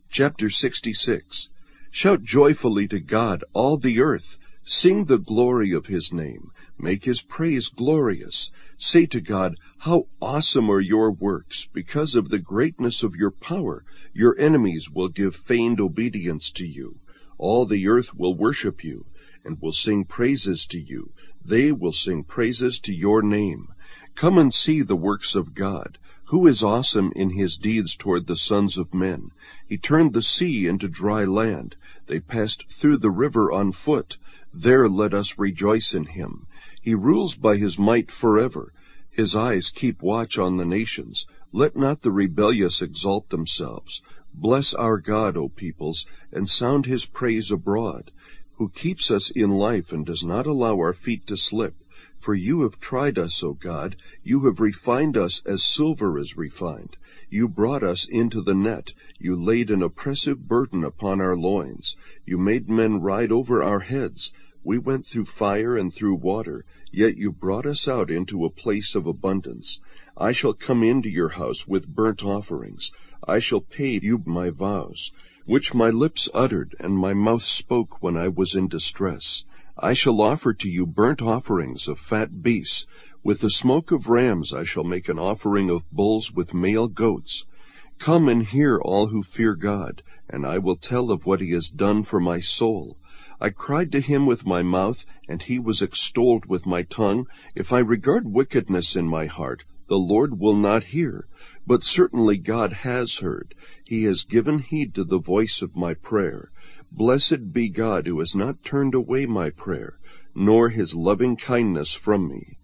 Chapter 66. Shout joyfully to God, all the earth. Sing the glory of his name. Make his praise glorious. Say to God, how awesome are your works! Because of the greatness of your power, your enemies will give feigned obedience to you. All the earth will worship you, and will sing praises to you. They will sing praises to your name. Come and see the works of God, who is awesome in his deeds toward the sons of men. He turned the sea into dry land. They passed through the river on foot. There let us rejoice in him. He rules by his might forever. His eyes keep watch on the nations. Let not the rebellious exalt themselves. Bless our God, O peoples, and sound his praise abroad, who keeps us in life and does not allow our feet to slip. For you have tried us, O God. You have refined us as silver is refined. You brought us into the net. You laid an oppressive burden upon our loins. You made men ride over our heads. We went through fire and through water, yet you brought us out into a place of abundance. I shall come into your house with burnt offerings. I shall pay you my vows, which my lips uttered and my mouth spoke when I was in distress. I shall offer to you burnt offerings of fat beasts. With the smoke of rams I shall make an offering of bulls with male goats. Come and hear, all who fear God, and I will tell of what he has done for my soul. I cried to him with my mouth, and he was extolled with my tongue. If I regard wickedness in my heart, the Lord will not hear. But certainly God has heard. He has given heed to the voice of my prayer. Blessed be God, who has not turned away my prayer, nor his loving kindness from me.